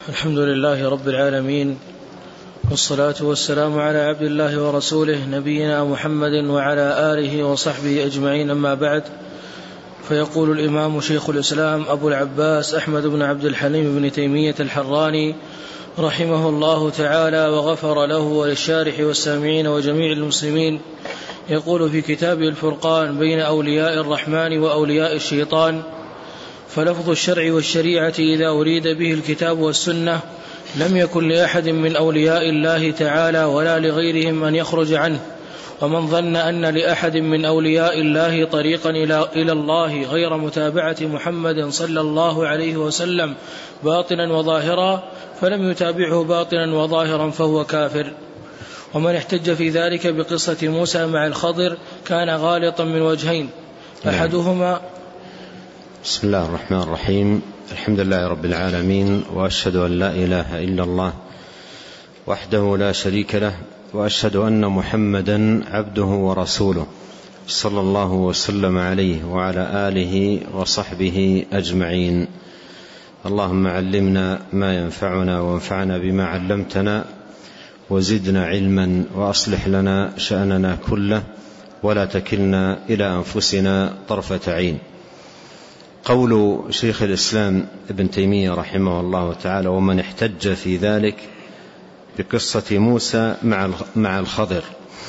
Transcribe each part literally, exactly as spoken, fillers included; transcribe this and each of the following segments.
الحمد لله رب العالمين، والصلاة والسلام على عبد الله ورسوله نبينا محمد وعلى آله وصحبه أجمعين، أما بعد. فيقول الإمام شيخ الإسلام أبو العباس أحمد بن عبد الحليم بن تيمية الحراني رحمه الله تعالى وغفر له وللشارح والسامعين وجميع المسلمين، يقول في كتابه الفرقان بين أولياء الرحمن وأولياء الشيطان: فلفظ الشرع والشريعة إذا أريد به الكتاب والسنة لم يكن لأحد من أولياء الله تعالى ولا لغيرهم أن يخرج عنه. ومن ظن أن لأحد من أولياء الله طريقا إلى الله غير متابعة محمد صلى الله عليه وسلم باطنا وظاهرا فلم يتابعه باطنا وظاهرا فهو كافر. ومن احتج في ذلك بقصة موسى مع الخضر كان غالطا من وجهين، أحدهما: بسم الله الرحمن الرحيم. الحمد لله رب العالمين، وأشهد أن لا إله إلا الله وحده لا شريك له، وأشهد أن محمدا عبده ورسوله صلى الله وسلم عليه وعلى آله وصحبه أجمعين. اللهم علمنا ما ينفعنا وانفعنا بما علمتنا وزدنا علما، وأصلح لنا شأننا كله ولا تكلنا إلى أنفسنا طرفة عين. قول شيخ الإسلام ابن تيمية رحمه الله تعالى: ومن احتج في ذلك بقصة موسى مع الخضر.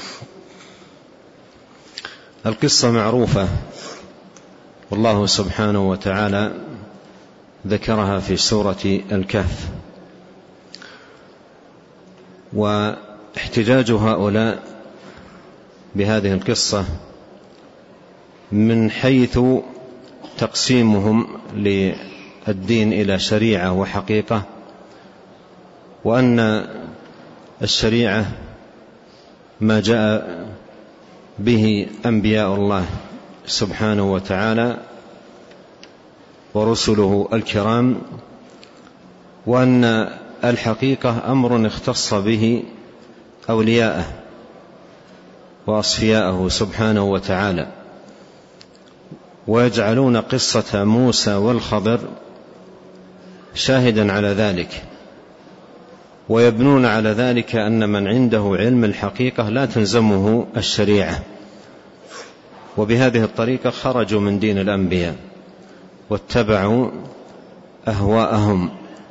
القصة معروفة، والله سبحانه وتعالى ذكرها في سورة الكهف. واحتجاج هؤلاء بهذه القصة من حيث تقسيمهم للدين إلى شريعة وحقيقة، وأن الشريعة ما جاء به أنبياء الله سبحانه وتعالى ورسله الكرام، وأن الحقيقة أمر اختص به أولياءه وأصفياءه سبحانه وتعالى، ويجعلون قصة موسى والخضر شاهدا على ذلك، ويبنون على ذلك أن من عنده علم الحقيقة لا تلزمه الشريعة. وبهذه الطريقة خرجوا من دين الأنبياء واتبعوا أهواءهم.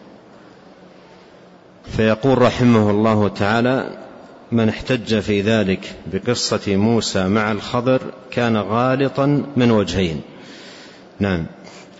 فيقول رحمه الله تعالى: من احتج في ذلك بقصة موسى مع الخضر كان غالطا من وجهين. نعم.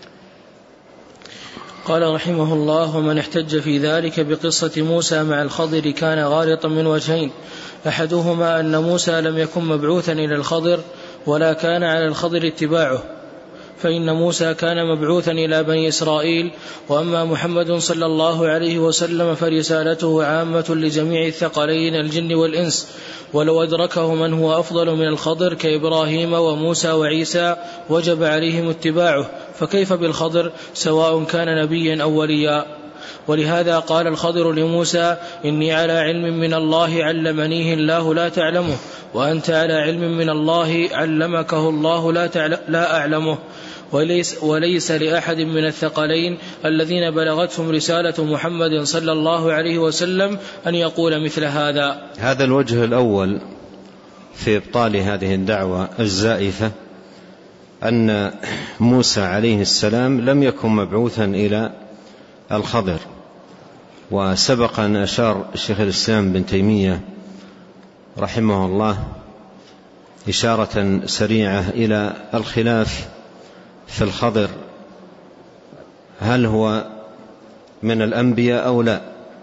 قال رحمه الله: ومن احتج في ذلك بقصة موسى مع الخضر كان غالطا من وجهين، أحدهما أن موسى لم يكن مبعوثا إلى الخضر ولا كان على الخضر اتباعه، فإن موسى كان مبعوثا إلى بني إسرائيل، وأما محمد صلى الله عليه وسلم فرسالته عامة لجميع الثقلين الجن والإنس، ولو أدركه من هو أفضل من الخضر كإبراهيم وموسى وعيسى وجب عليهم اتباعه، فكيف بالخضر سواء كان نبيا أو وليا؟ ولهذا قال الخضر لموسى: إني على علم من الله علمنيه الله لا تعلمه، وأنت على علم من الله علمكه الله لا, لا أعلمه. وليس, وليس لأحد من الثقلين الذين بلغتهم رسالة محمد صلى الله عليه وسلم أن يقول مثل هذا. هذا الوجه الأول في إبطال هذه الدعوة الزائفة، أن موسى عليه السلام لم يكن مبعوثا إلى الخضر. وسبق أن أشار الشيخ الإسلام بن تيمية رحمه الله إشارة سريعة إلى الخلاف في الخضر، هل هو من الأنبياء أو لا؟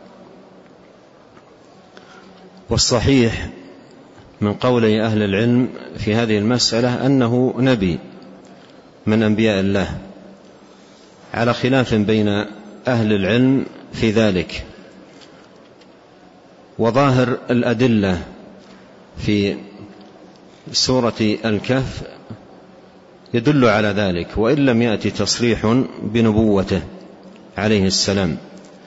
والصحيح من قولي أهل العلم في هذه المسألة أنه نبي من أنبياء الله، على خلاف بين أهل العلم في ذلك. وظاهر الأدلة في سورة الكهف يدل على ذلك، وإن لم يأتي تصريح بنبوته عليه السلام.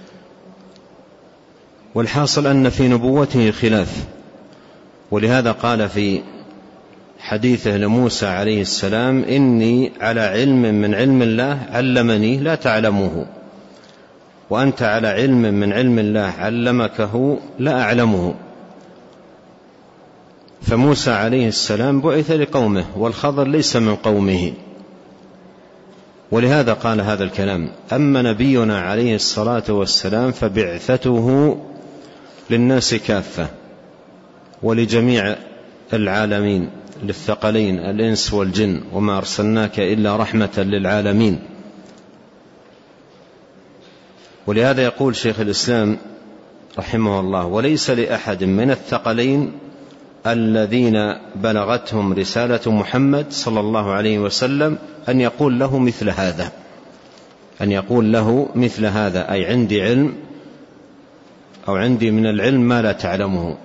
والحاصل أن في نبوته خلاف، ولهذا قال في حديثه لموسى عليه السلام: إني على علم من علم الله علمني لا تعلمه. وأنت على علم من علم الله علمكه لا أعلمه. فموسى عليه السلام بعث لقومه والخضر ليس من قومه، ولهذا قال هذا الكلام. أما نبينا عليه الصلاة والسلام فبعثته للناس كافة ولجميع العالمين، للثقلين الإنس والجن، وما أرسلناك إلا رحمة للعالمين. ولهذا يقول شيخ الإسلام رحمه الله: وليس لأحد من الثقلين الذين بلغتهم رسالة محمد صلى الله عليه وسلم أن يقول له مثل هذا، أن يقول له مثل هذا، أي عندي علم أو عندي من العلم ما لا تعلمه.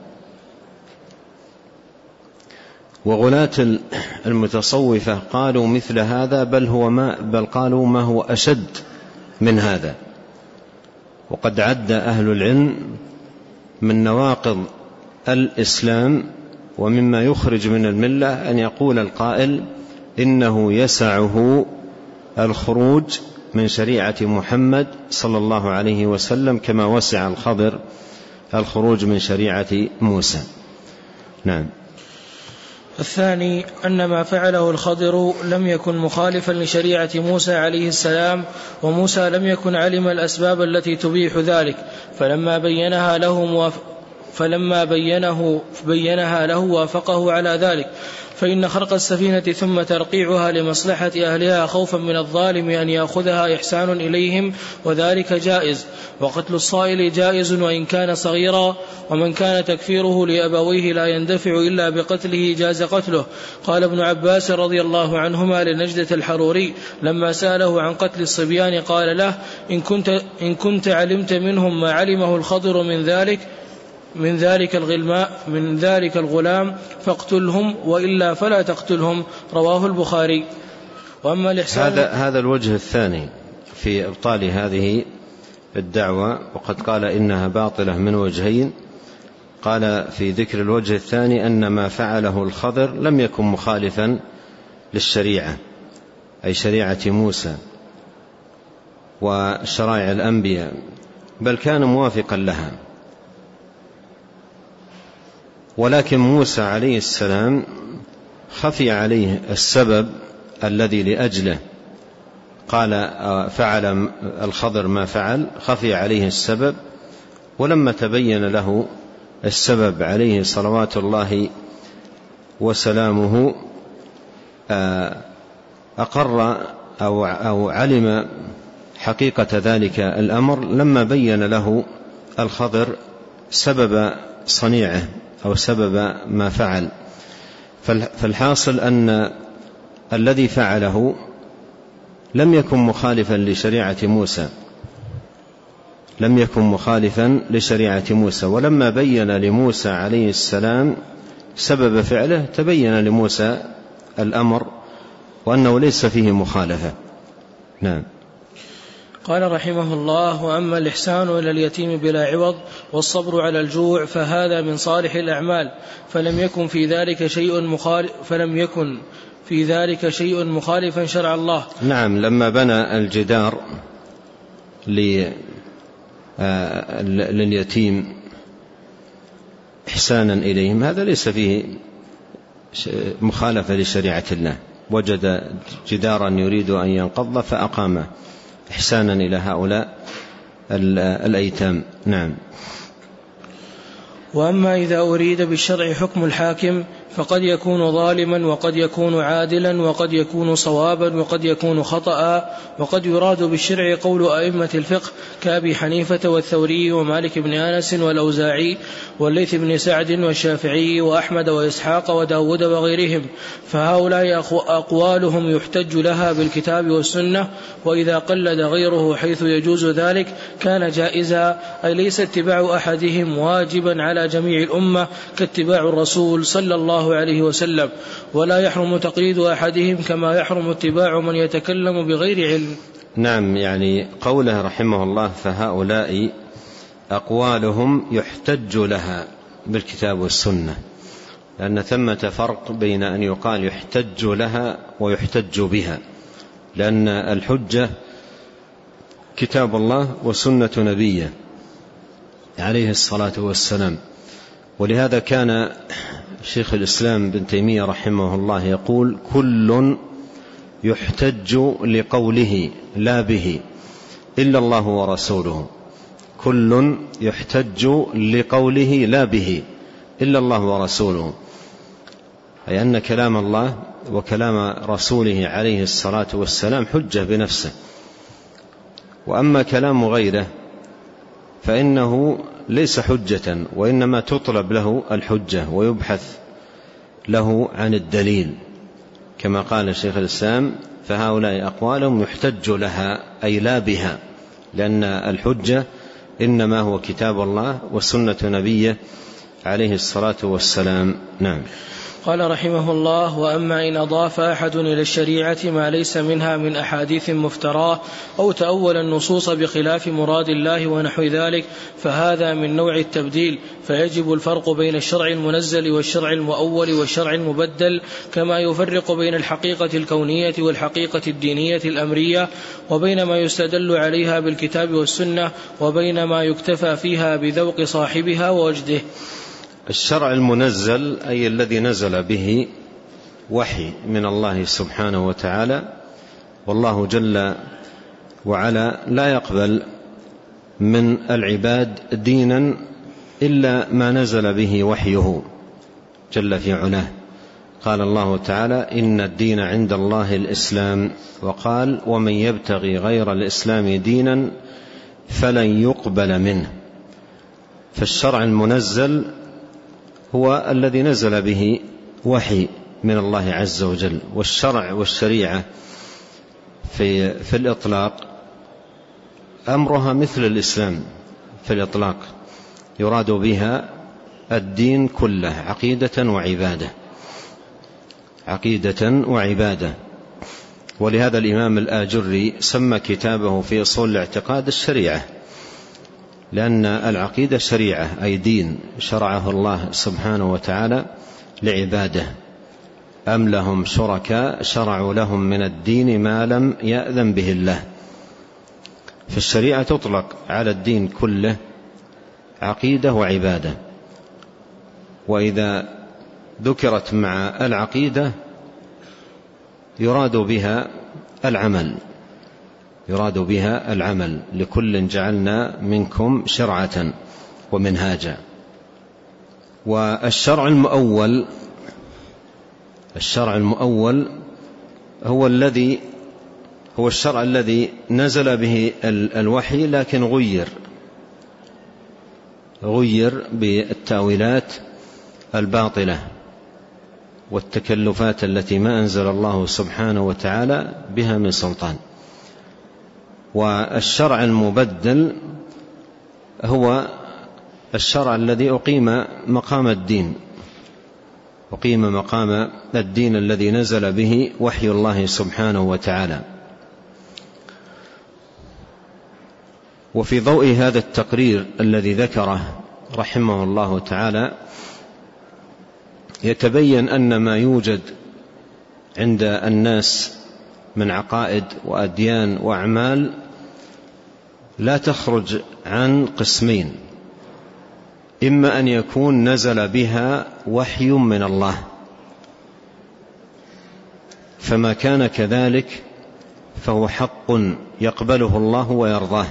وغلاة المتصوفة قالوا مثل هذا، بل هو ما بل قالوا ما هو أشد من هذا. وقد عد أهل العلم من نواقض الإسلام ومما يخرج من الملة أن يقول القائل إنه يسعه الخروج من شريعة محمد صلى الله عليه وسلم كما وسع الخضر الخروج من شريعة موسى. نعم. الثاني أن ما فعله الخضر لم يكن مخالفا لشريعة موسى عليه السلام، وموسى لم يكن علم الأسباب التي تبيح ذلك، فلما بينها له موافق فلما بينه بينها له وافقه على ذلك. فإن خرق السفينة ثم ترقيعها لمصلحة أهلها خوفا من الظالم أن يأخذها إحسان إليهم، وذلك جائز. وقتل الصائل جائز وإن كان صغيرا، ومن كان تكفيره لأبويه لا يندفع إلا بقتله جاز قتله. قال ابن عباس رضي الله عنهما لنجدة الحروري لما سأله عن قتل الصبيان قال له: إن كنت, إن كنت علمت منهم ما علمه الخضر من ذلك من ذلك الغلماء من ذلك الغلام فاقتلهم، وإلا فلا تقتلهم. رواه البخاري. وأما الإحسان هذا هذا الوجه الثاني في إبطال هذه الدعوة، وقد قال إنها باطلة من وجهين. قال في ذكر الوجه الثاني أن ما فعله الخضر لم يكن مخالفا للشريعة، أي شريعة موسى وشرائع الأنبياء، بل كان موافقا لها. ولكن موسى عليه السلام خفي عليه السبب الذي لأجله قال فعل الخضر ما فعل، خفي عليه السبب، ولما تبين له السبب عليه صلوات الله وسلامه أقر أو, أو علم حقيقة ذلك الأمر لما بين له الخضر سبب صنيعه أو سبب ما فعل. فالحاصل أن الذي فعله لم يكن مخالفا لشريعة موسى لم يكن مخالفا لشريعة موسى ولما بين لموسى عليه السلام سبب فعله تبين لموسى الأمر وأنه ليس فيه مخالفة. نعم. قال رحمه الله: وأما الإحسان إلى اليتيم بلا عوض والصبر على الجوع فهذا من صالح الأعمال، فلم يكن في ذلك شيء مخالف فلم يكن في ذلك شيء مخالفا شرع الله. نعم. لما بنى الجدار لليتيم إحسانا إليهم هذا ليس فيه مخالفة لشريعة الله، وجد جدارا يريد أن ينقض فأقامه إحسانا إلى هؤلاء الأيتام. نعم. وأما إذا أريد بالشرع حكم الحاكم فقد يكون ظالما وقد يكون عادلا وقد يكون صوابا وقد يكون خطأ، وقد يراد بالشرع قول أئمة الفقه كأبي حنيفة والثوري ومالك بن أنس والأوزاعي والليث بن سعد والشافعي وأحمد وإسحاق وداود وغيرهم، فهؤلاء أقوالهم يحتج لها بالكتاب والسنة، وإذا قلد غيره حيث يجوز ذلك كان جائزا، أي ليس اتباع أحدهم واجبا على جميع الأمة كاتباع الرسول صلى الله عليه وسلم، ولا يحرم تقليد أحدهم كما يحرم اتباع من يتكلم بغير علم. نعم. يعني قوله رحمه الله فهؤلاء أقوالهم يحتج لها بالكتاب والسنة، لأن ثمة فرق بين أن يقال يحتج لها ويحتج بها، لأن الحجة كتاب الله وسنة نبيه عليه الصلاة والسلام. ولهذا كان شيخ الإسلام ابن تيمية رحمه الله يقول: كل يحتج لقوله لا به إلا الله ورسوله. كل يحتج لقوله لا به إلا الله ورسوله، أي أن كلام الله وكلام رسوله عليه الصلاة والسلام حجة بنفسه، وأما كلام غيره فإنه ليس حجة، وإنما تطلب له الحجة ويبحث له عن الدليل، كما قال شيخ الإسلام: فهؤلاء أقوالهم يحتج لها أي لا بها، لأن الحجة إنما هو كتاب الله وسنة نبيه عليه الصلاة والسلام. نعم. قال رحمه الله: وأما إن أضاف أحد إلى الشريعة ما ليس منها من أحاديث مفتراه أو تأول النصوص بخلاف مراد الله ونحو ذلك فهذا من نوع التبديل، فيجب الفرق بين الشرع المنزل والشرع المؤول والشرع المبدل، كما يفرق بين الحقيقة الكونية والحقيقة الدينية الأمرية، وبين ما يستدل عليها بالكتاب والسنة، وبين ما يكتفى فيها بذوق صاحبها ووجده. الشرع المنزل أي الذي نزل به وحي من الله سبحانه وتعالى، والله جل وعلا لا يقبل من العباد دينا إلا ما نزل به وحيه جل في علاه. قال الله تعالى: إن الدين عند الله الإسلام، وقال: ومن يبتغي غير الإسلام دينا فلن يقبل منه. فالشرع المنزل هو الذي نزل به وحي من الله عز وجل. والشرع والشريعة في, في الإطلاق أمرها مثل الإسلام في الإطلاق، يراد بها الدين كله، عقيدة وعبادة، عقيدة وعبادة. ولهذا الإمام الآجري سمى كتابه في أصول الاعتقاد الشريعة، لأن العقيدة شريعة أي دين شرعه الله سبحانه وتعالى لعباده. أم لهم شركاء شرعوا لهم من الدين ما لم يأذن به الله. فالشريعة تطلق على الدين كله عقيدة وعبادة، وإذا ذكرت مع العقيدة يراد بها العمل، يراد بها العمل. لكل جعلنا منكم شرعة ومنهاجا. والشرع المؤول، الشرع المؤول هو الذي هو الشرع الذي نزل به الوحي لكن غير غير بالتأويلات الباطلة والتكلفات التي ما أنزل الله سبحانه وتعالى بها من سلطان. والشرع المبدل هو الشرع الذي أقيم مقام الدين، أقيم مقام الدين الذي نزل به وحي الله سبحانه وتعالى. وفي ضوء هذا التقرير الذي ذكره رحمه الله تعالى يتبين أن ما يوجد عند الناس من عقائد وأديان وأعمال لا تخرج عن قسمين: إما أن يكون نزل بها وحي من الله، فما كان كذلك فهو حق يقبله الله ويرضاه،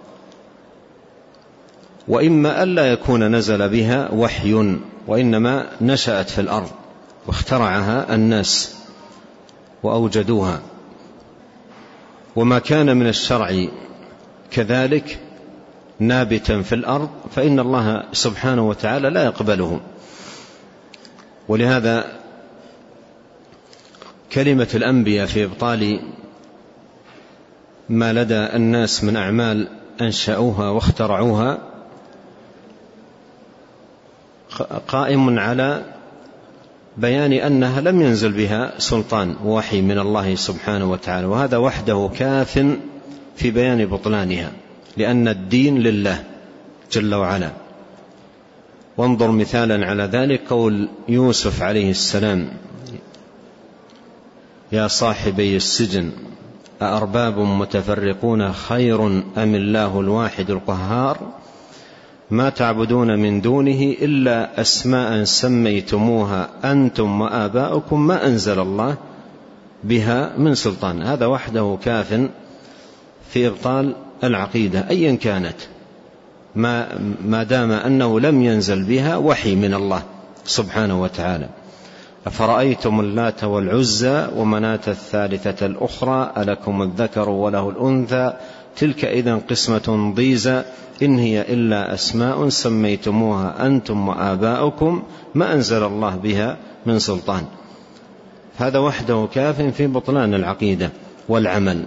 وإما ألا يكون نزل بها وحي وإنما نشأت في الأرض واخترعها الناس وأوجدوها. وما كان من الشرع كذلك نابتا في الأرض فإن الله سبحانه وتعالى لا يقبله. ولهذا كلمة الأنبياء في إبطال ما لدى الناس من أعمال أنشأوها واخترعوها قائم على بيان أنها لم ينزل بها سلطان وحي من الله سبحانه وتعالى، وهذا وحده كاف في بيان بطلانها، لأن الدين لله جل وعلا. وانظر مثالا على ذلك قول يوسف عليه السلام: يا صاحبي السجن أأرباب متفرقون خير أم الله الواحد القهار ما تعبدون من دونه إلا أسماء سميتموها أنتم وآباؤكم ما أنزل الله بها من سلطان. هذا وحده كاف في إبطال العقيدة أيا كانت، ما, ما دام أنه لم ينزل بها وحي من الله سبحانه وتعالى. أفرأيتم اللات والعزى ومناة الثالثة الأخرى ألكم الذكر وله الأنثى تلك إذن قسمة ضيزى إن هي إلا أسماء سميتموها أنتم وآباؤكم ما أنزل الله بها من سلطان. هذا وحده كاف في بطلان العقيدة والعمل،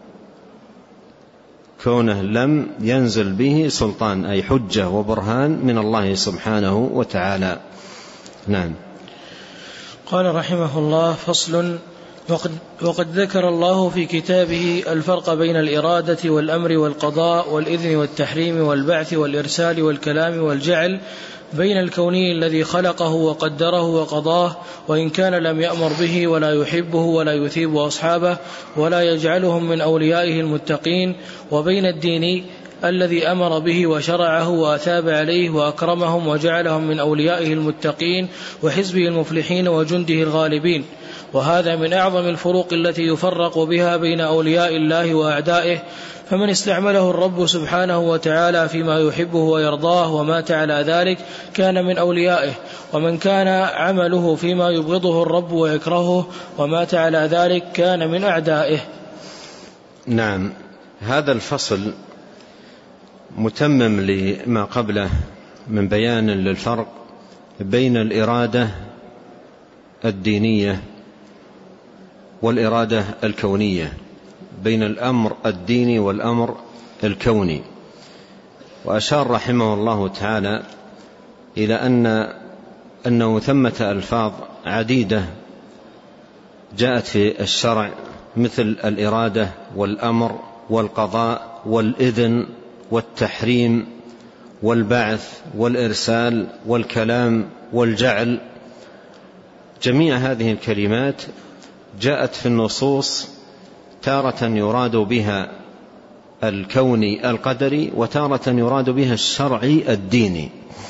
كونه لم ينزل به سلطان أي حجة وبرهان من الله سبحانه وتعالى. نعم. قال رحمه الله: فصل. وقد, وقد ذكر الله في كتابه الفرق بين الإرادة والأمر والقضاء والإذن والتحريم والبعث والإرسال والكلام والجعل، بين الكوني الذي خلقه وقدره وقضاه وإن كان لم يأمر به ولا يحبه ولا يثيب أصحابه ولا يجعلهم من أوليائه المتقين، وبين الديني الذي أمر به وشرعه وأثاب عليه وأكرمهم وجعلهم من أوليائه المتقين وحزبه المفلحين وجنده الغالبين. وهذا من أعظم الفروق التي يفرق بها بين أولياء الله وأعدائه، فمن استعمله الرب سبحانه وتعالى فيما يحبه ويرضاه ومات على ذلك كان من أوليائه، ومن كان عمله فيما يبغضه الرب ويكرهه ومات على ذلك كان من أعدائه. نعم. هذا الفصل متمم لما قبله من بيان للفرق بين الإرادة الدينية والإرادة الكونية، بين الأمر الديني والأمر الكوني. وأشار رحمه الله تعالى إلى أن أنه ثمة ألفاظ عديدة جاءت في الشرع مثل الإرادة والأمر والقضاء والإذن والتحريم والبعث والإرسال والكلام والجعل. جميع هذه الكلمات جاءت في النصوص تارة يراد بها الكوني القدري وتارة يراد بها الشرعي الديني.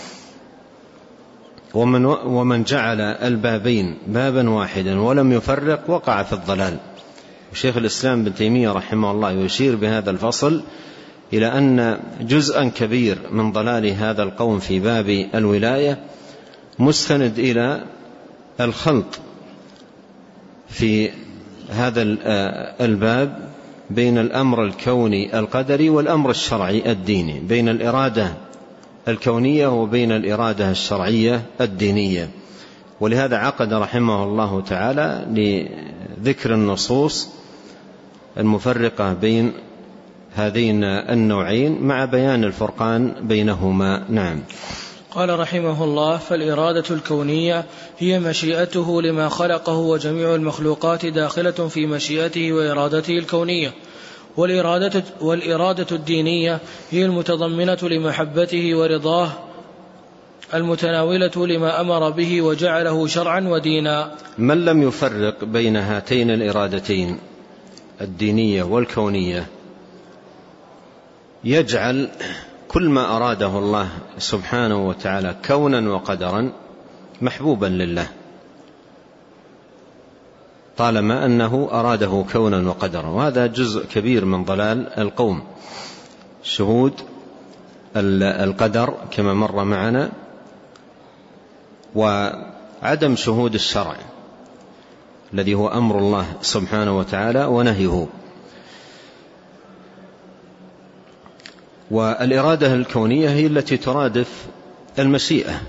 ومن, ومن جعل البابين بابا واحدا ولم يفرق وقع في الضلال. وشيخ الإسلام بن تيمية رحمه الله يشير بهذا الفصل إلى أن جزءا كبير من ضلال هذا القوم في باب الولاية مستند إلى الخلط في هذا الباب بين الأمر الكوني القدري والأمر الشرعي الديني، بين الإرادة الكونية وبين الإرادة الشرعية الدينية. ولهذا عقد رحمه الله تعالى لذكر النصوص المفرقة بين هذين النوعين مع بيان الفرقان بينهما. نعم. قال رحمه الله: فالإرادة الكونية هي مشيئته لما خلقه، وجميع المخلوقات داخلة في مشيئته وإرادته الكونية. والإرادة, والإرادة الدينية هي المتضمنة لمحبته ورضاه، المتناولة لما أمر به وجعله شرعا ودينا. من لم يفرق بين هاتين الإرادتين الدينية والكونية يجعل كل ما أراده الله سبحانه وتعالى كونا وقدرا محبوبا لله، طالما أنه أراده كونا وقدرا. وهذا جزء كبير من ضلال القوم، شهود القدر كما مر معنا، وعدم شهود الشرع الذي هو أمر الله سبحانه وتعالى ونهيه. والإرادة الكونية هي التي ترادف المشيئة،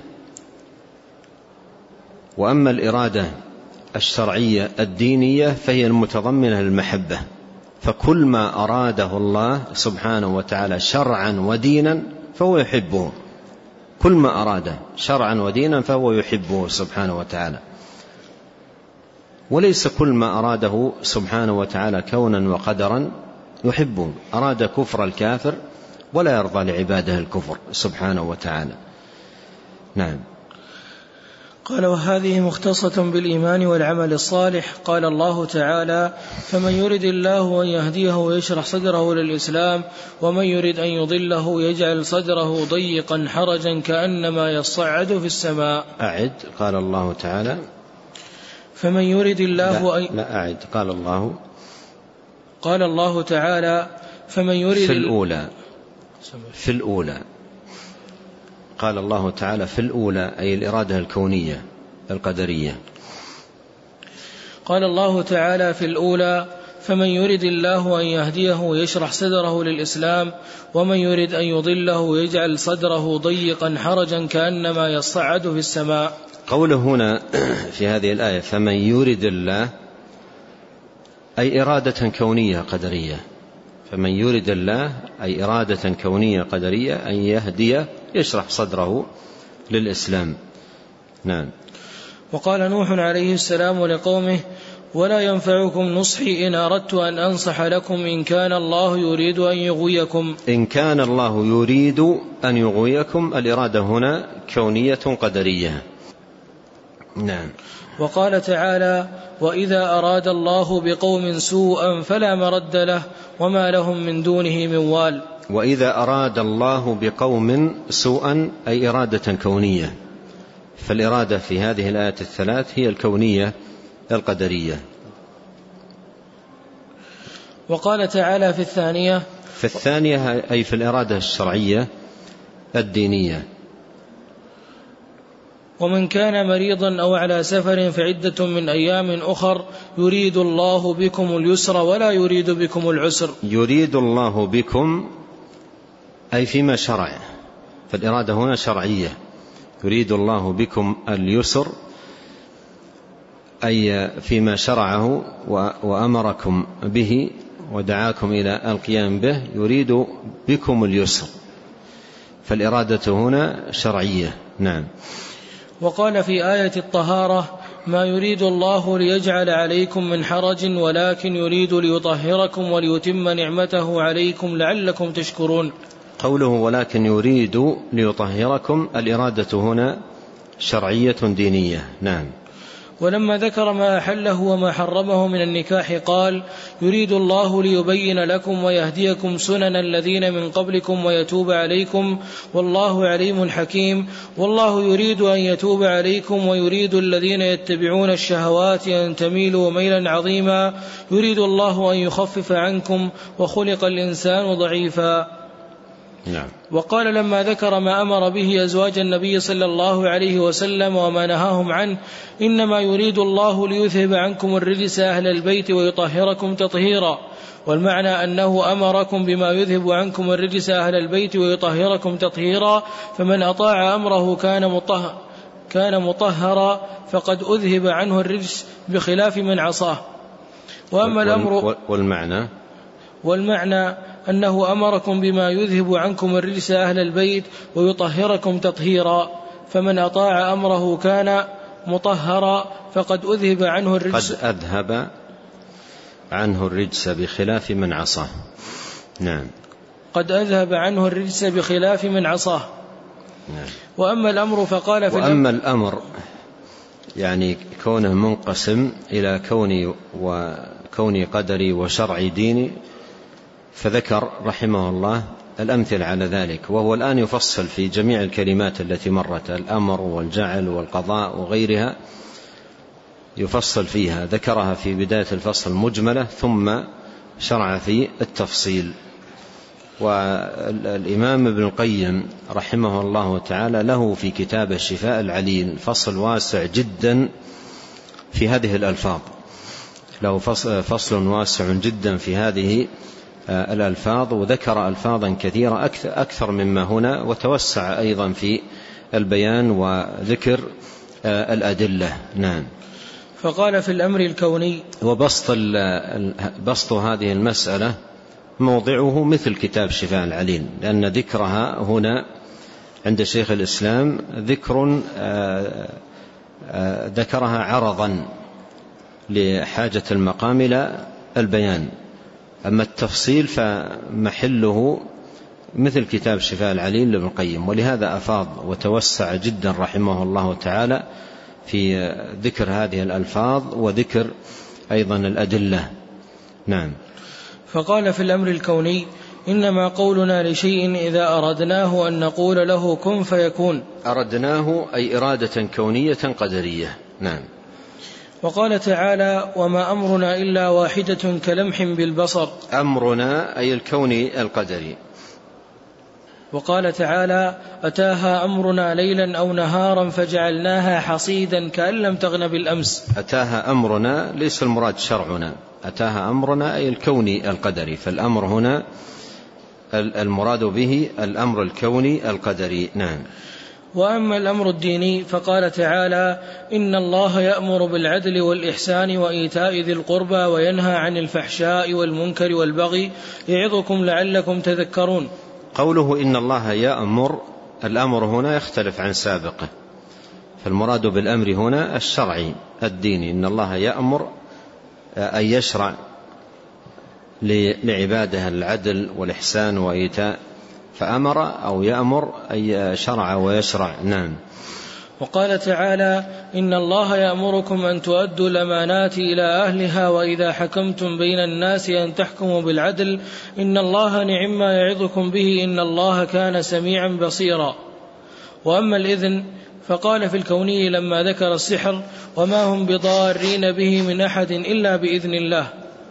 وأما الإرادة الشرعية الدينية فهي المتضمنة للمحبة، فكل ما أراده الله سبحانه وتعالى شرعا ودينا فهو يحبه، كل ما أراده شرعا ودينا فهو يحبه سبحانه وتعالى، وليس كل ما أراده سبحانه وتعالى كونا وقدرا يحبه. أراد كفر الكافر ولا يرضى لعباده الكفر سبحانه وتعالى. نعم. قال: وهذه مختصة بالإيمان والعمل الصالح. قال الله تعالى: فمن يرد الله أن يهديه ويشرح صدره للإسلام ومن يرد أن يضله يجعل صدره ضيقا حرجا كأنما يصعد في السماء. أعد. قال الله تعالى: فمن يرد الله لا, لا أعد. قال الله قال الله تعالى: فمن يرد في الأولى في الأولى قال الله تعالى في الأولى أي الإرادة الكونية القدرية. قال الله تعالى في الأولى: فمن يرد الله أن يهديه ويشرح صدره للإسلام ومن يرد أن يضله يجعل صدره ضيقا حرجا كأنما يصعد في السماء. قوله هنا في هذه الآية فمن يرد الله أي إرادة كونية قدرية. فمن يرد الله أي إرادة كونية قدرية أن يهدي يشرح صدره للإسلام. نعم. وقال نوح عليه السلام لقومه: ولا ينفعكم نصحي إن أردت أن أنصح لكم إن كان الله يريد أن يغويكم. إن كان الله يريد أن يغويكم الإرادة هنا كونية قدرية. نعم. وقال تعالى: وإذا أراد الله بقوم سوءا فلا مرد له وما لهم من دونه من وال. وإذا أراد الله بقوم سوءا أي إرادة كونية، فالإرادة في هذه الآيات الثلاث هي الكونية القدرية. وقال تعالى في الثانية في الثانية أي في الإرادة الشرعية الدينية: ومن كان مريضا أو على سفر فعدة من أيام أخر يريد الله بكم اليسر ولا يريد بكم العسر. يريد الله بكم أي فيما شرع، فالإرادة هنا شرعية. يريد الله بكم اليسر أي فيما شرعه وأمركم به ودعاكم إلى القيام به، يريد بكم اليسر، فالإرادة هنا شرعية. نعم. وقال في آية الطهارة: ما يريد الله ليجعل عليكم من حرج ولكن يريد ليطهركم وليتم نعمته عليكم لعلكم تشكرون. قوله ولكن يريد ليطهركم الإرادة هنا شرعية دينية. نعم. ولما ذكر ما أحله وما حرمه من النكاح قال: يريد الله ليبين لكم ويهديكم سنن الذين من قبلكم ويتوب عليكم والله عليم حكيم. والله يريد أن يتوب عليكم ويريد الذين يتبعون الشهوات أن تميلوا ميلا عظيما. يريد الله أن يخفف عنكم وخلق الإنسان ضعيفا. نعم. وقال لما ذكر ما أمر به أزواج النبي صلى الله عليه وسلم وما نهاهم عنه: إنما يريد الله ليذهب عنكم الرجس أهل البيت ويطهركم تطهيرا. والمعنى أنه أمركم بما يذهب عنكم الرجس أهل البيت ويطهركم تطهيرا، فمن أطاع أمره كان مطهر كان مطهرا فقد أذهب عنه الرجس بخلاف من عصاه. وأما الأمر والمعنى والمعنى أنه أمركم بما يذهب عنكم الرجس أهل البيت ويطهركم تطهيرا، فمن أطاع أمره كان مطهرا فقد أذهب عنه الرجس قد أذهب عنه الرجس بخلاف من عصاه. نعم. قد أذهب عنه الرجس بخلاف من عصاه. نعم. وأما الأمر فقال في وأما الأمر يعني كونه منقسم إلى كوني وكوني قدري وشرعي ديني، فذكر رحمه الله الأمثل على ذلك، وهو الآن يفصل في جميع الكلمات التي مرت: الأمر والجعل والقضاء وغيرها، يفصل فيها. ذكرها في بداية الفصل مجملة ثم شرع في التفصيل. والإمام ابن القيم رحمه الله تعالى له في كتاب الشفاء العليل فصل واسع جدا في هذه الألفاظ، له فصل واسع جدا في هذه الألفاظ، وذكر ألفاظا كثيرة أكثر مما هنا، وتوسع أيضا في البيان وذكر الأدلة. نعم. فقال في الأمر الكوني. وبسط بسط هذه المسألة موضعه مثل كتاب شفاء العليل، لأن ذكرها هنا عند شيخ الإسلام ذكر ذكرها عرضا لحاجة المقام إلى البيان، أما التفصيل فمحله مثل كتاب شفاء العليل لابن القيم، ولهذا أفاض وتوسع جدا رحمه الله تعالى في ذكر هذه الألفاظ وذكر أيضا الأدلة. نعم. فقال في الأمر الكوني: إنما قولنا لشيء إذا أردناه أن نقول له كن فيكون. أردناه أي إرادة كونية قدرية. نعم. وقال تعالى: وما أمرنا إلا واحدة كلمح بالبصر. أمرنا أي الكوني القدري. وقال تعالى: أتاها أمرنا ليلا أو نهارا فجعلناها حصيدا كأن لم تغن بالأمس. أتاها أمرنا ليس المراد شرعنا، أتاها أمرنا أي الكوني القدري، فالأمر هنا المراد به الأمر الكوني القدري. نعم. وأما الأمر الديني فقال تعالى: إن الله يأمر بالعدل والإحسان وإيتاء ذي القربى وينهى عن الفحشاء والمنكر والبغي يعظكم لعلكم تذكرون. قوله إن الله يأمر، الأمر هنا يختلف عن سابقه، فالمراد بالأمر هنا الشرعي الديني. إن الله يأمر أن يشرع لعباده العدل والإحسان وإيتاء، فأمر أو يأمر أي شرع ويشرع. نعم. وقال تعالى: إن الله يأمركم أن تؤدوا الأمانات إلى أهلها وإذا حكمتم بين الناس أن تحكموا بالعدل إن الله نعم ما يعظكم به إن الله كان سميعا بصيرا. وأما الإذن فقال في الكوني لما ذكر السحر: وما هم بضارين به من أحد إلا بإذن الله،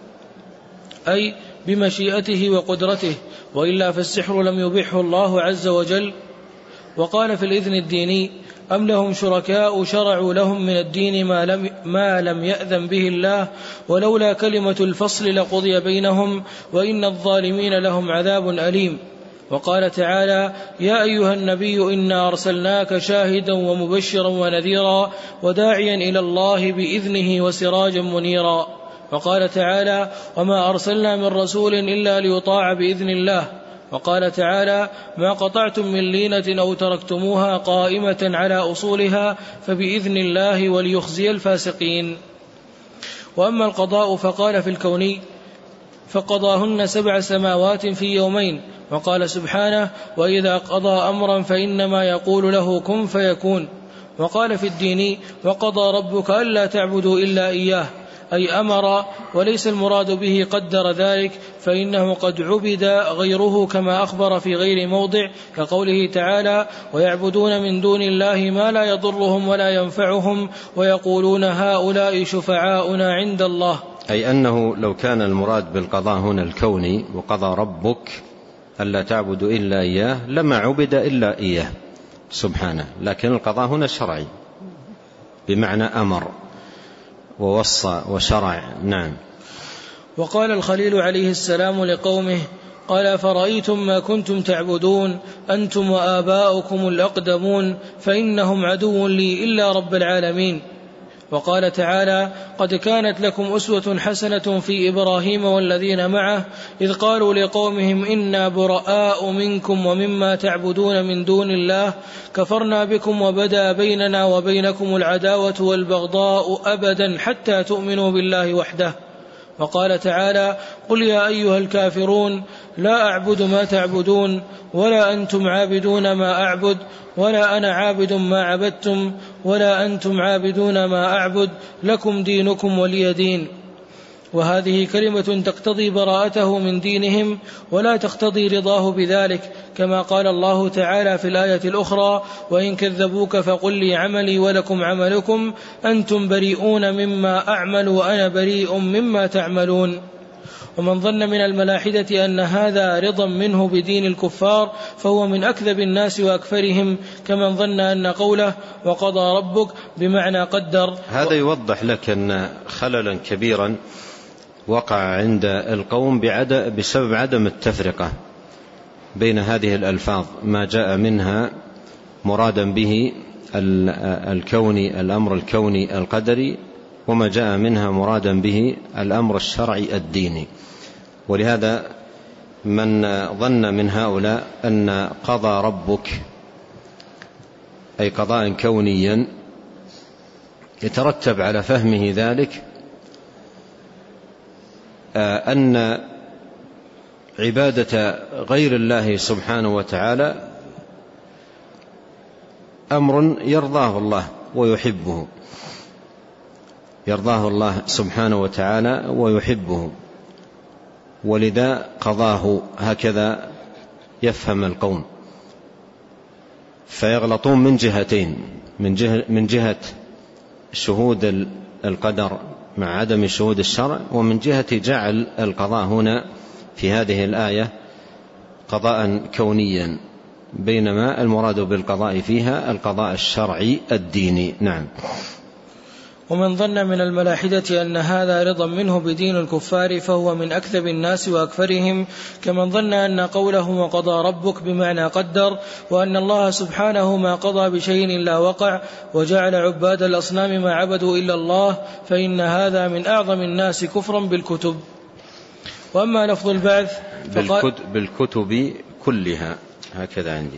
أي بمشيئته وقدرته، وإلا فالسحر لم يبحه الله عز وجل. وقال في الإذن الديني: أم لهم شركاء شرعوا لهم من الدين ما لم, ما لم يأذن به الله ولولا كلمة الفصل لقضي بينهم وإن الظالمين لهم عذاب أليم. وقال تعالى: يا أيها النبي إنا أرسلناك شاهدا ومبشرا ونذيرا وداعيا إلى الله بإذنه وسراجا منيرا. وقال تعالى: وما أرسلنا من رسول إلا ليطاع بإذن الله. وقال تعالى: ما قطعتم من لينة أو تركتموها قائمة على أصولها فبإذن الله وليخزي الفاسقين. وأما القضاء فقال في الكوني: فقضاهن سبع سماوات في يومين. وقال سبحانه: وإذا قضى أمرا فإنما يقول له كن فيكون. وقال في الدين: وقضى ربك ألا تعبدوا إلا إياه، أي أمر، وليس المراد به قدر ذلك، فإنه قد عبد غيره كما أخبر في غير موضع، كقوله تعالى: ويعبدون من دون الله ما لا يضرهم ولا ينفعهم ويقولون هؤلاء شفعاؤنا عند الله. أي أنه لو كان المراد بالقضاء هنا الكوني وقضى ربك ألا تعبدوا إلا إياه لما عبد إلا إياه سبحانه، لكن القضاء هنا شرعي بمعنى أمر ووصى وشرع. نعم. وقال الخليل عليه السلام لقومه: قال: فرأيتم ما كنتم تعبدون أنتم وآباؤكم الأقدمون فإنهم عدو لي إلا رب العالمين. وقال تعالى: قد كانت لكم أسوة حسنة في إبراهيم والذين معه إذ قالوا لقومهم إنا براء منكم ومما تعبدون من دون الله كفرنا بكم وبدا بيننا وبينكم العداوة والبغضاء أبدا حتى تؤمنوا بالله وحده. وقال تعالى: قل يا أيها الكافرون لا أعبد ما تعبدون ولا أنتم عابدون ما أعبد ولا أنا عابد ما عبدتم ولا أنتم عابدون ما أعبد لكم دينكم ولي دين. وهذه كلمة تقتضي براءته من دينهم ولا تقتضي رضاه بذلك، كما قال الله تعالى في الآية الأخرى: وإن كذبوك فقل لي عملي ولكم عملكم أنتم بريئون مما أعمل وأنا بريء مما تعملون. ومن ظن من الملاحدة أن هذا رضا منه بدين الكفار فهو من أكذب الناس وأكفرهم، كمن ظن أن قوله وقضى ربك بمعنى قدر. هذا يوضح لك أن خللا كبيرا وقع عند القوم بسبب عدم التفرقة بين هذه الألفاظ، ما جاء منها مرادا به الكوني الأمر الكوني القدري وما جاء منها مرادا به الأمر الشرعي الديني. ولهذا من ظن من هؤلاء أن قضى ربك أي قضاء كونيا يترتب على فهمه ذلك أن عبادة غير الله سبحانه وتعالى أمر يرضاه الله ويحبه، يرضاه الله سبحانه وتعالى ويحبه، ولذا قضاه هكذا يفهم القوم، فيغلطون من جهتين، من جهة, من جهة شهود القدر مع عدم شهود الشرع، ومن جهة جعل القضاء هنا في هذه الآية قضاء كونيا، بينما المراد بالقضاء فيها القضاء الشرعي الديني. نعم. ومن ظن من الملاحدة أن هذا رضا منه بدين الكفار فهو من أكذب الناس وأكفرهم، كمن ظن أن قوله وقضى ربك بمعنى قدر، وأن الله سبحانه ما قضى بشيء إلا وقع، وجعل عباد الأصنام ما عبدوا إلا الله، فإن هذا من أعظم الناس كفرا بالكتب. وأما لفظ البعث بالكتب كلها، هكذا عندي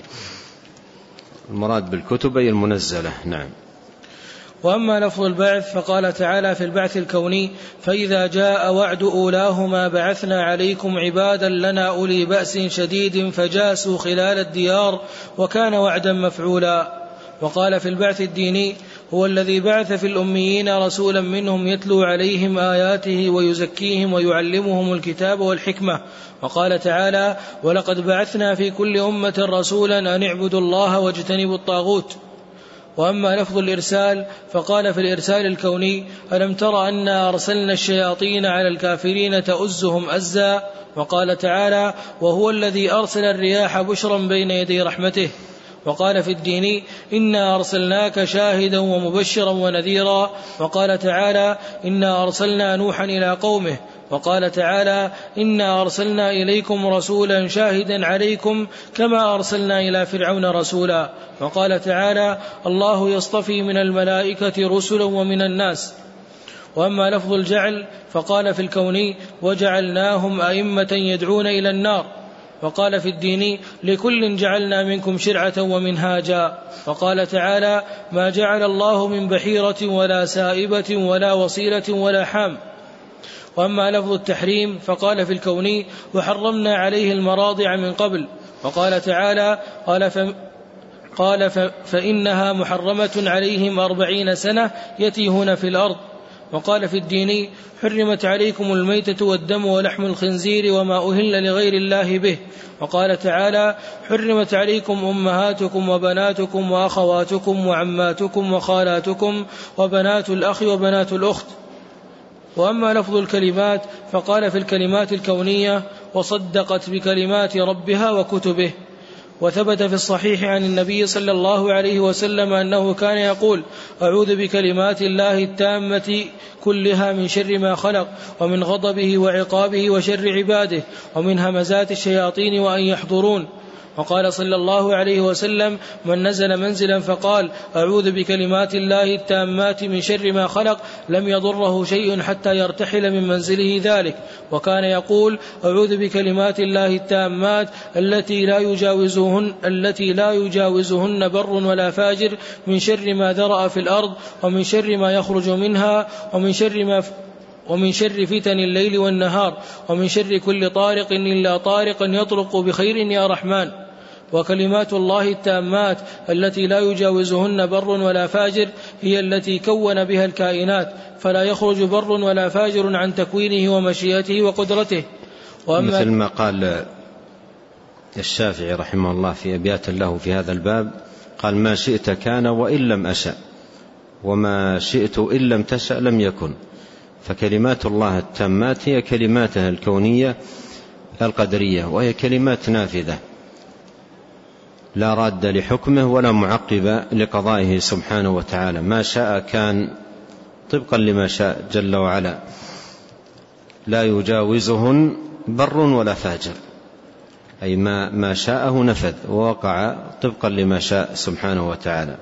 المراد بالكتب أي المنزلة. نعم. وأما لفظ البعث فقال تعالى في البعث الكوني: فإذا جاء وعد أولاهما بعثنا عليكم عبادا لنا أولي بأس شديد فجاسوا خلال الديار وكان وعدا مفعولا. وقال في البعث الديني: هو الذي بعث في الأميين رسولا منهم يتلو عليهم آياته ويزكيهم ويعلمهم الكتاب والحكمة. وقال تعالى: ولقد بعثنا في كل أمة رسولا أن اعبدوا الله واجتنبوا الطاغوت. وأما لفظ الإرسال فقال في الإرسال الكوني: ألم تر أنا أرسلنا الشياطين على الكافرين تؤزهم أزا. وقال تعالى: وهو الذي أرسل الرياح بشرا بين يدي رحمته. وقال في الدين: إنا أرسلناك شاهدا ومبشرا ونذيرا. وقال تعالى: إنا أرسلنا نوحا إلى قومه. وقال تعالى: إنا أرسلنا إليكم رسولا شاهدا عليكم كما أرسلنا إلى فرعون رسولا. وقال تعالى: الله يصطفي من الملائكة رسلا ومن الناس. وأما لفظ الجعل فقال في الكوني: وجعلناهم أئمة يدعون إلى النار. وقال في الدين: لكل جعلنا منكم شرعة ومنهاجا. وقال تعالى: ما جعل الله من بحيرة ولا سائبة ولا وصيلة ولا حام. وأما لفظ التحريم فقال في الكوني: وحرمنا عليه المراضع من قبل. وقال تعالى: قال, ف... قال ف... فإنها محرمة عليهم أربعين سنة يتيهون في الأرض. وقال في الدين: حرمت عليكم الميتة والدم ولحم الخنزير وما أهل لغير الله به. وقال تعالى: حرمت عليكم أمهاتكم وبناتكم وأخواتكم وعماتكم وخالاتكم وبنات الأخ وبنات الأخت. وأما لفظ الكلمات فقال في الكلمات الكونية: وصدقت بكلمات ربها وكتبه. وثبت في الصحيح عن النبي صلى الله عليه وسلم أنه كان يقول: أعوذ بكلمات الله التامة كلها من شر ما خلق ومن غضبه وعقابه وشر عباده ومن همزات الشياطين وأن يحضرون. وقال صلى الله عليه وسلم: من نزل منزلا فقال: أعوذ بكلمات الله التامات من شر ما خلق لم يضره شيء حتى يرتحل من منزله ذلك. وكان يقول: أعوذ بكلمات الله التامات التي لا يجاوزهن التي لا يجاوزهن بر ولا فاجر من شر ما ذرأ في الأرض ومن شر ما يخرج منها ومن شر ما ف... ومن شر فتن الليل والنهار ومن شر كل طارق إلا طارقا يطرق بخير يا رحمن. وكلمات الله التامات التي لا يجاوزهن بر ولا فاجر هي التي كون بها الكائنات، فلا يخرج بر ولا فاجر عن تكوينه ومشيئته وقدرته. مثل ما قال الشافعي رحمه الله في أبيات له في هذا الباب، قال: ما شئت كان وإن لم أشأ، وما شئت إن لم تشأ لم يكن. فكلمات الله التامات هي كلماته الكونية القدرية، وهي كلمات نافذة لا راد لحكمه ولا معقب لقضائه سبحانه وتعالى. ما شاء كان طبقا لما شاء جل وعلا، لا يجاوزهن بر ولا فاجر، أي ما, ما شاءه نفذ ووقع طبقا لما شاء سبحانه وتعالى.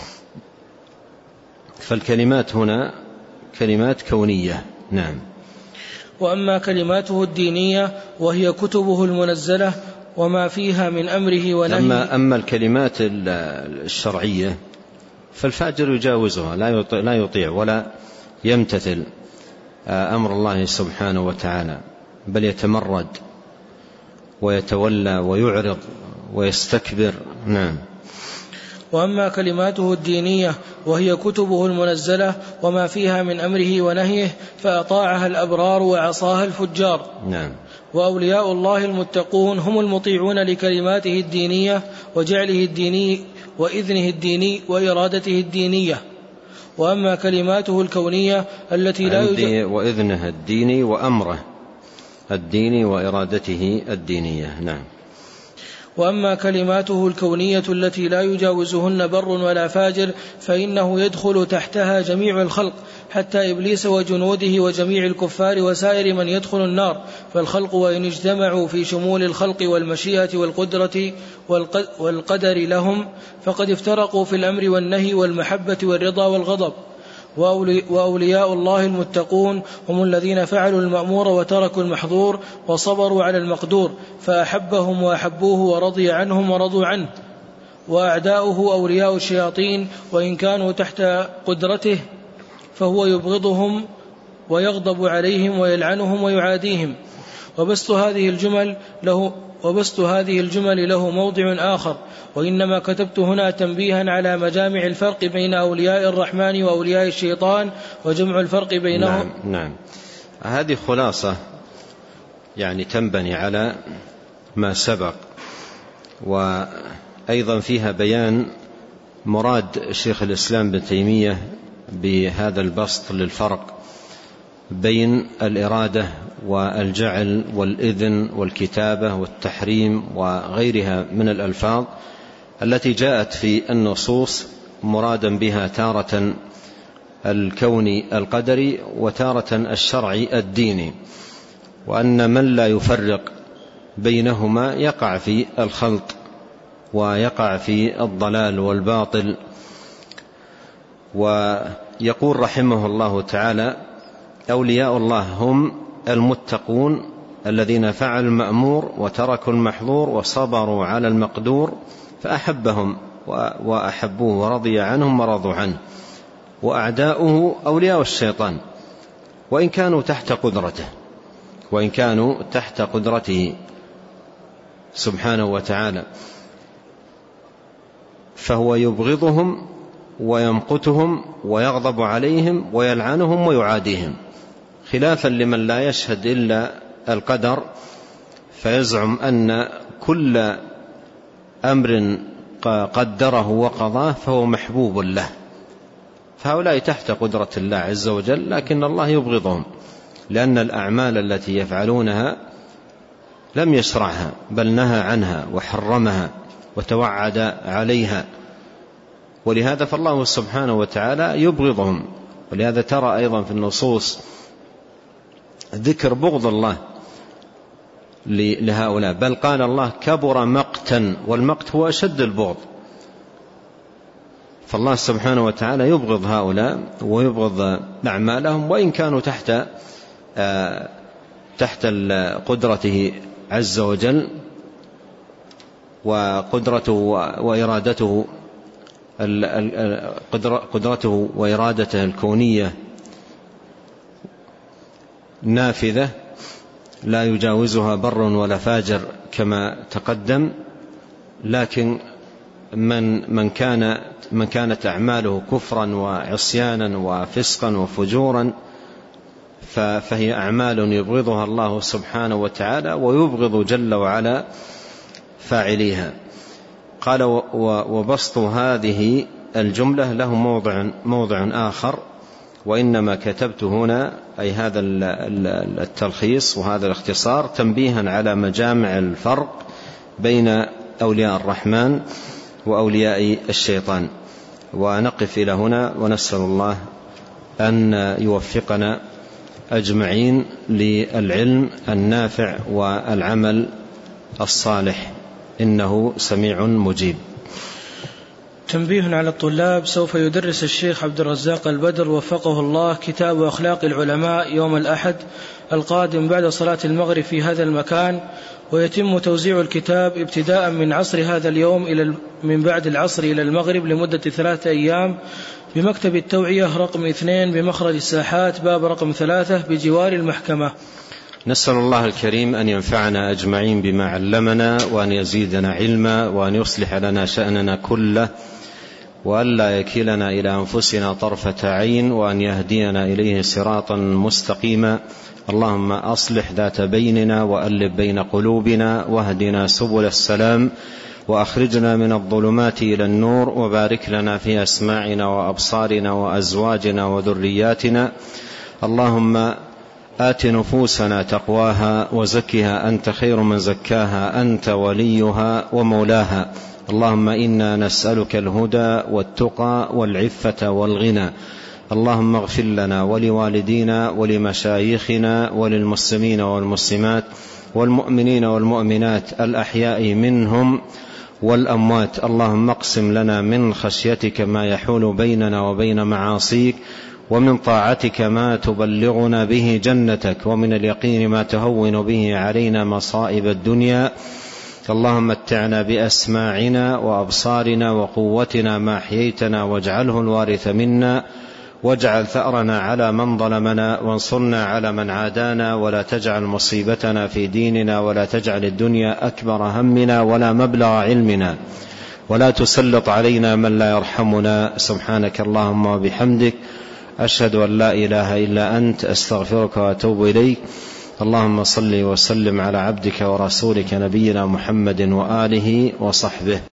فالكلمات هنا كلمات كونية. نعم. وأما كلماته الدينية وهي كتبه المنزلة وما فيها من أمره ونهيه. أما, أما الكلمات الشرعية فالفاجر يجاوزها، لا يطيع, لا يطيع ولا يمتثل أمر الله سبحانه وتعالى، بل يتمرد ويتولى ويعرض ويستكبر. نعم. وأما كلماته الدينية وهي كتبه المنزلة وما فيها من أمره ونهيه فأطاعها الأبرار وعصاها الفجار. نعم. وأولياء الله المتقون هم المطيعون لكلماته الدينية وجعله الديني وإذنه الديني وإرادته الدينية. وأما كلماته الكونية التي لا يوجد وإذنه الديني وأمره الديني وإرادته الدينية. نعم. وأما كلماته الكونية التي لا يجاوزهن بر ولا فاجر فإنه يدخل تحتها جميع الخلق حتى إبليس وجنوده وجميع الكفار وسائر من يدخل النار. فالخلق وإن اجتمعوا في شمول الخلق والمشيئة والقدرة والقدر لهم فقد افترقوا في الأمر والنهي والمحبة والرضا والغضب. وأولياء الله المتقون هم الذين فعلوا المأمور وتركوا المحظور وصبروا على المقدور فأحبهم وأحبوه ورضي عنهم ورضوا عنه. وأعداؤه أولياء الشياطين وإن كانوا تحت قدرته فهو يبغضهم ويغضب عليهم ويلعنهم ويعاديهم. وبسط هذه الجمل له وبسط هذه الجمل له موضع آخر، وإنما كتبت هنا تنبيها على مجامع الفرق بين أولياء الرحمن وأولياء الشيطان وجمع الفرق بينهم. نعم, نعم. هذه خلاصة يعني تنبني على ما سبق، وأيضا فيها بيان مراد شيخ الإسلام بن تيمية بهذا البسط للفرق بين الإرادة والجعل والإذن والكتابة والتحريم وغيرها من الألفاظ التي جاءت في النصوص مرادا بها تارة الكوني القدري وتارة الشرعي الديني، وأن من لا يفرق بينهما يقع في الخلط ويقع في الضلال والباطل. ويقول رحمه الله تعالى: أولياء الله هم المتقون الذين فعلوا المأمور وتركوا المحظور وصبروا على المقدور فأحبهم وأحبوه ورضي عنهم ورضوا عنه. وأعداؤه أولياء الشيطان وإن كانوا تحت قدرته وإن كانوا تحت قدرته سبحانه وتعالى، فهو يبغضهم ويمقتهم ويغضب عليهم ويلعنهم ويعاديهم، خلافا لمن لا يشهد إلا القدر فيزعم أن كل أمر قدره وقضاه فهو محبوب له. فهؤلاء تحت قدرة الله عز وجل، لكن الله يبغضهم لأن الأعمال التي يفعلونها لم يشرعها بل نهى عنها وحرمها وتوعد عليها، ولهذا فالله سبحانه وتعالى يبغضهم. ولهذا ترى أيضا في النصوص ذكر بغض الله لهؤلاء، بل قال الله: كبر مقتا، والمقت هو أشد البغض. فالله سبحانه وتعالى يبغض هؤلاء ويبغض أعمالهم وإن كانوا تحت تحت قدرته عز وجل وقدرته وإرادته قدرته وإرادته الكونية نافذة لا يجاوزها بر ولا فاجر كما تقدم. لكن من من كان من كانت أعماله كفرا وعصيانا وفسقا وفجورا فهي أعمال يبغضها الله سبحانه وتعالى ويبغض جل وعلا فاعليها. قال: وبسط هذه الجملة له موضع موضع آخر، وإنما كتبت هنا أي هذا التلخيص وهذا الاختصار تنبيها على مجامع الفرق بين أولياء الرحمن وأولياء الشيطان. ونقف إلى هنا، ونسأل الله أن يوفقنا أجمعين للعلم النافع والعمل الصالح، إنه سميع مجيب. تنبيه على الطلاب: سوف يدرس الشيخ عبد الرزاق البدر وفقه الله كتاب أخلاق العلماء يوم الأحد القادم بعد صلاة المغرب في هذا المكان، ويتم توزيع الكتاب ابتداء من عصر هذا اليوم إلى من بعد العصر إلى المغرب لمدة ثلاثة أيام بمكتب التوعية رقم اثنين بمخرج الساحات باب رقم ثلاثة بجوار المحكمة. نسأل الله الكريم أن ينفعنا أجمعين بما علمنا، وأن يزيدنا علما، وأن يصلح لنا شأننا كله، وألا يكلنا إلى أنفسنا طرفة عين، وأن يهدينا إليه صراطا مستقيما. اللهم أصلح ذات بيننا وألف بين قلوبنا، واهدنا سبل السلام، وأخرجنا من الظلمات إلى النور، وبارك لنا في أسماعنا وأبصارنا وأزواجنا وذرياتنا. اللهم آت نفوسنا تقواها وزكها أنت خير من زكاها، أنت وليها ومولاها. اللهم إنا نسألك الهدى والتقى والعفة والغنى. اللهم اغفر لنا ولوالدينا ولمشايخنا وللمسلمين والمسلمات والمؤمنين والمؤمنات الأحياء منهم والأموات. اللهم اقسم لنا من خشيتك ما يحول بيننا وبين معاصيك، ومن طاعتك ما تبلغنا به جنتك، ومن اليقين ما تهون به علينا مصائب الدنيا. اللهم متعنا بأسماعنا وأبصارنا وقوتنا ما أحييتنا، واجعله الوارث منا، واجعل ثأرنا على من ظلمنا، وانصرنا على من عادانا، ولا تجعل مصيبتنا في ديننا، ولا تجعل الدنيا أكبر همنا ولا مبلغ علمنا، ولا تسلط علينا من لا يرحمنا. سبحانك اللهم وبحمدك، أشهد أن لا إله إلا أنت، أستغفرك وأتوب إليك. اللهم صل وسلم على عبدك ورسولك نبينا محمد وآله وصحبه.